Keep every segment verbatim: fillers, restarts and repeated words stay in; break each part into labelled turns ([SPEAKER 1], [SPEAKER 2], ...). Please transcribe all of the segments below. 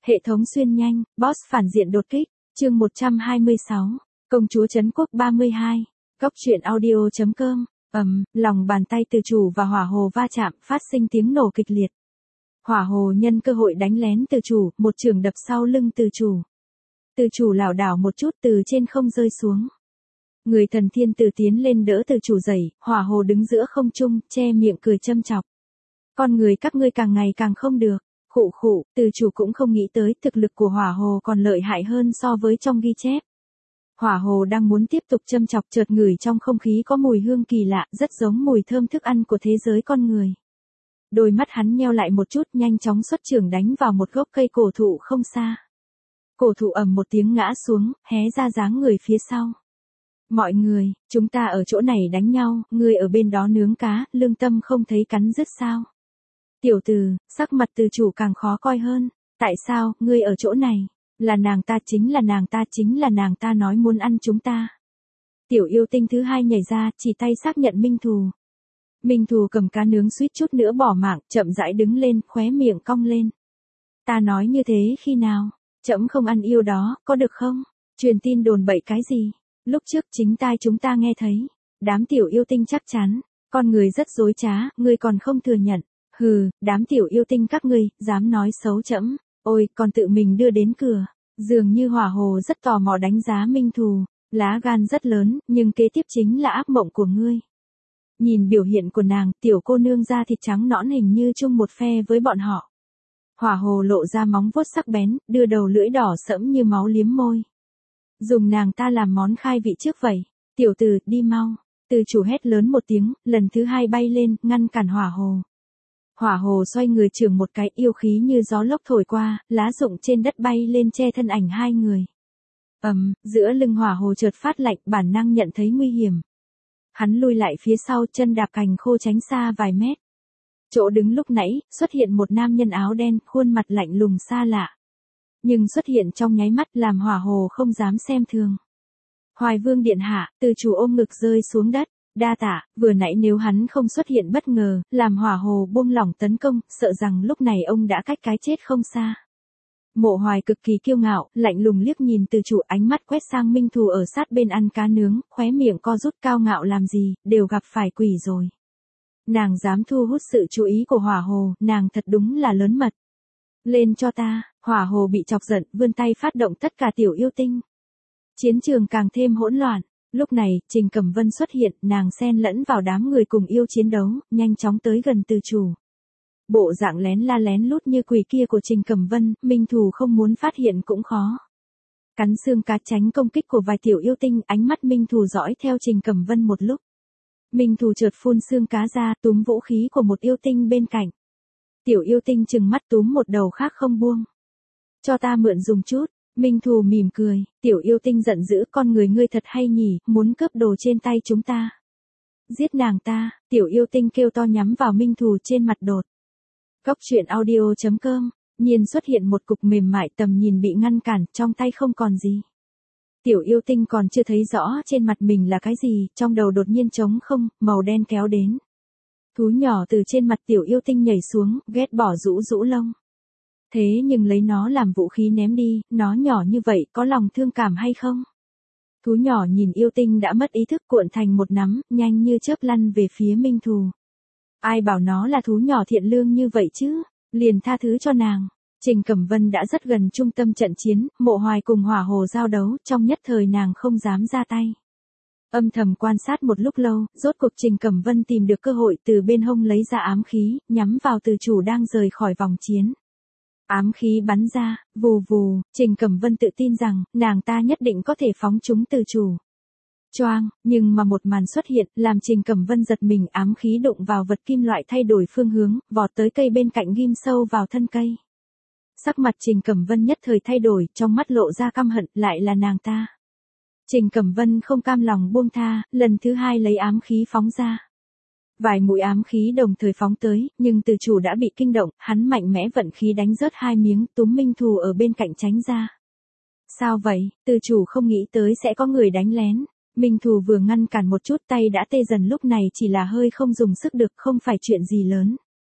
[SPEAKER 1] Hệ thống xuyên nhanh, boss phản diện đột kích, chương một trăm hai mươi sáu, công chúa trấn quốc ba mươi hai, góc truyện audio.com, ầm, lòng bàn tay từ chủ và hỏa hồ va chạm, phát sinh tiếng nổ kịch liệt. Hỏa hồ nhân cơ hội đánh lén từ chủ, một chưởng đập sau lưng từ chủ. Từ chủ lảo đảo một chút từ trên không rơi xuống. Người thần thiên tử tiến lên đỡ từ chủ dậy, hỏa hồ đứng giữa không trung, che miệng cười châm chọc. Con người các ngươi càng ngày càng không được. Khụ khụ, từ chủ cũng không nghĩ tới thực lực của hỏa hồ còn lợi hại hơn so với trong ghi chép. Hỏa hồ đang muốn tiếp tục châm chọc, chợt ngửi trong không khí có mùi hương kỳ lạ, rất giống mùi thơm thức ăn của thế giới con người. Đôi mắt hắn nheo lại một chút, nhanh chóng xuất chưởng đánh vào một gốc cây cổ thụ không xa. Cổ thụ ầm một tiếng ngã xuống, hé ra dáng người phía sau. Mọi người, chúng ta ở chỗ này đánh nhau, ngươi ở bên đó nướng cá, lương tâm không thấy cắn rứt sao? Tiểu từ, sắc mặt từ chủ càng khó coi hơn. Tại sao, ngươi ở chỗ này? Là nàng ta, chính là nàng ta, chính là nàng ta nói muốn ăn chúng ta. Tiểu yêu tinh thứ hai nhảy ra, chỉ tay xác nhận Minh Thù. Minh Thù cầm cá nướng suýt chút nữa bỏ mạng, chậm rãi đứng lên, khóe miệng cong lên. Ta nói như thế khi nào? Trẫm không ăn yêu đó, có được không? Truyền tin đồn bậy cái gì? Lúc trước chính tai chúng ta nghe thấy. Đám tiểu yêu tinh chắc chắn. Con người rất dối trá, ngươi còn không thừa nhận. Hừ, đám tiểu yêu tinh các ngươi, dám nói xấu trẫm, ôi, còn tự mình đưa đến cửa. Dường như hỏa hồ rất tò mò đánh giá Minh Thù, lá gan rất lớn, nhưng kế tiếp chính là ác mộng của ngươi. Nhìn biểu hiện của nàng, tiểu cô nương da thịt trắng nõn hình như chung một phe với bọn họ. Hỏa hồ lộ ra móng vuốt sắc bén, đưa đầu lưỡi đỏ sẫm như máu liếm môi. Dùng nàng ta làm món khai vị trước vậy. Tiểu từ, đi mau. Từ chủ hét lớn một tiếng, lần thứ hai bay lên, ngăn cản hỏa hồ. Hỏa hồ xoay người chưởng một cái, yêu khí như gió lốc thổi qua, lá rụng trên đất bay lên che thân ảnh hai người. Ầm, um, giữa lưng hỏa hồ chợt phát lạnh, bản năng nhận thấy nguy hiểm. Hắn lui lại phía sau, chân đạp cành khô tránh xa vài mét. Chỗ đứng lúc nãy, xuất hiện một nam nhân áo đen, khuôn mặt lạnh lùng xa lạ. Nhưng xuất hiện trong nháy mắt làm hỏa hồ không dám xem thường. Hoài Vương điện hạ, từ chủ ôm ngực rơi xuống đất. Đa tạ, vừa nãy nếu hắn không xuất hiện bất ngờ, làm hỏa hồ buông lỏng tấn công, sợ rằng lúc này ông đã cách cái chết không xa. Mộ Hoài cực kỳ kiêu ngạo, lạnh lùng liếc nhìn từ chủ, ánh mắt quét sang Minh Thù ở sát bên ăn cá nướng, khóe miệng co rút, cao ngạo làm gì, đều gặp phải quỷ rồi. Nàng dám thu hút sự chú ý của hỏa hồ, nàng thật đúng là lớn mật. Lên cho ta, hỏa hồ bị chọc giận, vươn tay phát động tất cả tiểu yêu tinh. Chiến trường càng thêm hỗn loạn. Lúc này, Trình Cẩm Vân xuất hiện, nàng xen lẫn vào đám người cùng yêu chiến đấu, nhanh chóng tới gần từ chủ. Bộ dạng lén la lén lút như quỷ kia của Trình Cẩm Vân, Minh Thù không muốn phát hiện cũng khó. Cắn xương cá tránh công kích của vài tiểu yêu tinh, ánh mắt Minh Thù dõi theo Trình Cẩm Vân một lúc. Minh Thù chợt phun xương cá ra, túm vũ khí của một yêu tinh bên cạnh. Tiểu yêu tinh trừng mắt túm một đầu khác không buông. Cho ta mượn dùng chút. Minh Thù mỉm cười, tiểu yêu tinh giận dữ, con người ngươi thật hay nhỉ, muốn cướp đồ trên tay chúng ta. Giết nàng ta, tiểu yêu tinh kêu to nhắm vào Minh Thù trên mặt đột. Góc truyện audio.com, nhiên xuất hiện một cục mềm mại, tầm nhìn bị ngăn cản, trong tay không còn gì. Tiểu yêu tinh còn chưa thấy rõ trên mặt mình là cái gì, trong đầu đột nhiên trống không, màu đen kéo đến. Thú nhỏ từ trên mặt tiểu yêu tinh nhảy xuống, ghét bỏ rũ rũ lông. Thế nhưng lấy nó làm vũ khí ném đi, nó nhỏ như vậy có lòng thương cảm hay không? Thú nhỏ nhìn yêu tinh đã mất ý thức, cuộn thành một nắm, nhanh như chớp lăn về phía Minh Thù. Ai bảo nó là thú nhỏ thiện lương như vậy chứ, liền tha thứ cho nàng. Trình Cẩm Vân đã rất gần trung tâm trận chiến, Mộ Hoài cùng hỏa hồ giao đấu, trong nhất thời nàng không dám ra tay. Âm thầm quan sát một lúc lâu, rốt cuộc Trình Cẩm Vân tìm được cơ hội từ bên hông lấy ra ám khí, nhắm vào từ chủ đang rời khỏi vòng chiến. Ám khí bắn ra, vù vù, Trình Cẩm Vân tự tin rằng, nàng ta nhất định có thể phóng chúng từ chủ. Choang, nhưng mà một màn xuất hiện, làm Trình Cẩm Vân giật mình, ám khí đụng vào vật kim loại thay đổi phương hướng, vọt tới cây bên cạnh ghim sâu vào thân cây. Sắc mặt Trình Cẩm Vân nhất thời thay đổi, trong mắt lộ ra căm hận, lại là nàng ta. Trình Cẩm Vân không cam lòng buông tha, lần thứ hai lấy ám khí phóng ra. Vài mũi ám khí đồng thời phóng tới, nhưng từ chủ đã bị kinh động, hắn mạnh mẽ vận khí đánh rớt hai miếng, túm Minh Thù ở bên cạnh tránh ra. Sao vậy, từ chủ không nghĩ tới sẽ có người đánh lén. Minh Thù vừa ngăn cản một chút, tay đã tê dần, lúc này chỉ là hơi không dùng sức được, không phải chuyện gì lớn.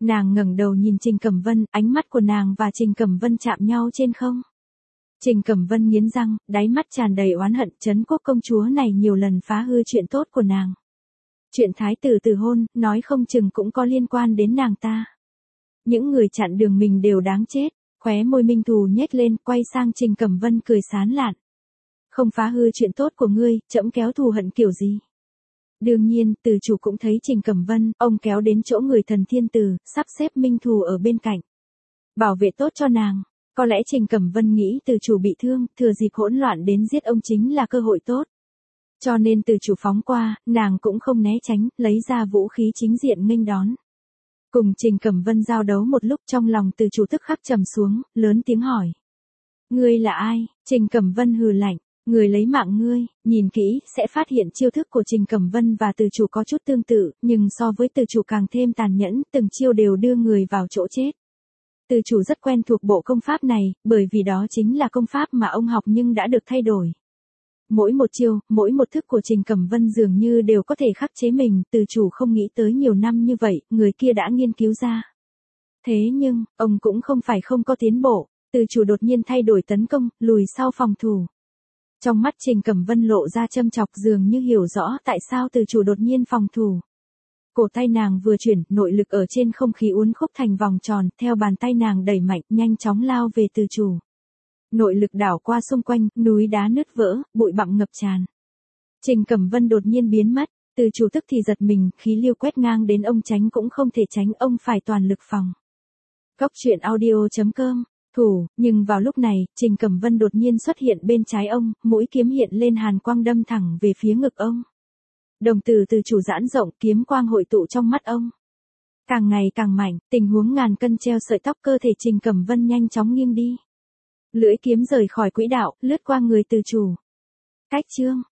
[SPEAKER 1] Nàng ngẩng đầu nhìn Trình Cẩm Vân, ánh mắt của nàng và Trình Cẩm Vân chạm nhau trên không. Trình Cẩm Vân nghiến răng, đáy mắt tràn đầy oán hận, Trấn Quốc công chúa này nhiều lần phá hư chuyện tốt của nàng. Chuyện thái tử từ hôn, nói không chừng cũng có liên quan đến nàng ta. Những người chặn đường mình đều đáng chết, khóe môi Minh Thù nhếch lên, quay sang Trình Cẩm Vân cười sán lạn. Không phá hư chuyện tốt của ngươi, trẫm kéo thù hận kiểu gì? Đương nhiên, từ chủ cũng thấy Trình Cẩm Vân, ông kéo đến chỗ người thần thiên tử, sắp xếp Minh Thù ở bên cạnh. Bảo vệ tốt cho nàng. Có lẽ Trình Cẩm Vân nghĩ từ chủ bị thương, thừa dịp hỗn loạn đến giết ông chính là cơ hội tốt. Cho nên từ chủ phóng qua, nàng cũng không né tránh, lấy ra vũ khí chính diện nghênh đón. Cùng Trình Cẩm Vân giao đấu một lúc, trong lòng từ chủ tức khắc trầm xuống, lớn tiếng hỏi. Ngươi là ai? Trình Cẩm Vân hừ lạnh. Người lấy mạng ngươi, nhìn kỹ, sẽ phát hiện chiêu thức của Trình Cẩm Vân và từ chủ có chút tương tự, nhưng so với từ chủ càng thêm tàn nhẫn, từng chiêu đều đưa người vào chỗ chết. Từ chủ rất quen thuộc bộ công pháp này, bởi vì đó chính là công pháp mà ông học nhưng đã được thay đổi. Mỗi một chiêu, mỗi một thức của Trình Cẩm Vân dường như đều có thể khắc chế mình, từ chủ không nghĩ tới nhiều năm như vậy, người kia đã nghiên cứu ra. Thế nhưng, ông cũng không phải không có tiến bộ, từ chủ đột nhiên thay đổi tấn công, lùi sau phòng thủ. Trong mắt Trình Cẩm Vân lộ ra châm chọc, dường như hiểu rõ tại sao từ chủ đột nhiên phòng thủ. Cổ tay nàng vừa chuyển, nội lực ở trên không khí uốn khúc thành vòng tròn, theo bàn tay nàng đẩy mạnh, nhanh chóng lao về từ chủ. Nội lực đảo qua xung quanh, núi đá nứt vỡ, bụi bặm ngập tràn. Trình Cẩm Vân đột nhiên biến mất, từ chủ tức thì giật mình, khí lưu quét ngang đến ông tránh cũng không thể tránh, ông phải toàn lực phòng. Cốc truyện audio chấm com Thủ, nhưng vào lúc này, Trình Cẩm Vân đột nhiên xuất hiện bên trái ông, mũi kiếm hiện lên hàn quang đâm thẳng về phía ngực ông. Đồng tử từ chủ giãn rộng, kiếm quang hội tụ trong mắt ông. Càng ngày càng mạnh, tình huống ngàn cân treo sợi tóc, cơ thể Trình Cẩm Vân nhanh chóng nghiêng đi. Lưỡi kiếm rời khỏi quỹ đạo, lướt qua người từ chủ. Cách chương.